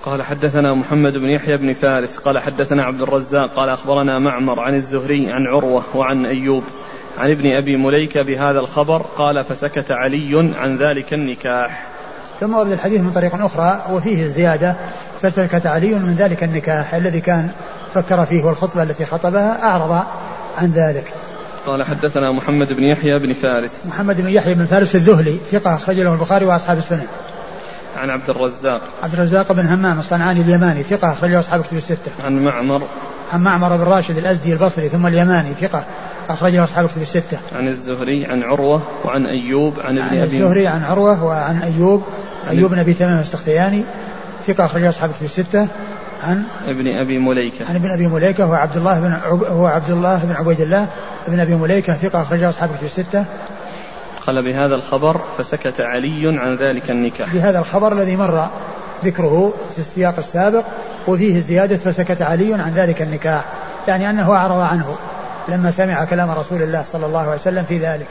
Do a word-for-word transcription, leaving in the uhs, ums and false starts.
قال حدثنا محمد بن يحيى بن فارس قال حدثنا عبد الرزاق قال أخبرنا معمر عن الزهري عن عروة وعن أيوب عن ابن أبي مليكة بهذا الخبر قال فسكت علي عن ذلك النكاح. ثم ورد الحديث من طريق أخرى وفيه الزيادة فسكت علي من ذلك النكاح الذي كان فكر فيه والخطبة التي خطبها أعرض عن ذلك. قال حدثنا محمد بن يحيى بن فارس محمد بن يحيى بن فارس الذهلي ثقة أخرج له البخاري وأصحاب السنن. عن عبد الرزاق عبد الرزاق بن همام الصنعاني اليماني ثقة أخرج له أصحاب الكتب الستة. عن معمر عن معمر بن راشد الأزدي البصري ثم اليماني ثقة أخرج له أصحاب الكتب الستة. عن الزهري عن عروة وعن أيوب عن ابن عن أبي الزهري عن عروة وعن أيوب أيوب بن أبي تمام السختياني ثقة أخرج له أصحاب الكتب الستة. عن ابن أبي مليكة عن ابن أبي مليكة هو عبد الله بن عب... هو عبد الله بن عبيد الله ابن أبي مليكة ثقة أخرج له أصحاب الكتب الستة. قال بهذا الخبر فسكت علي عن ذلك النكاح. بهذا الخبر الذي مر ذكره في السياق السابق وفيه الزيادة فسكت علي عن ذلك النكاح يعني أنه أعرض عنه لما سمع كلام رسول الله صلى الله عليه وسلم في ذلك.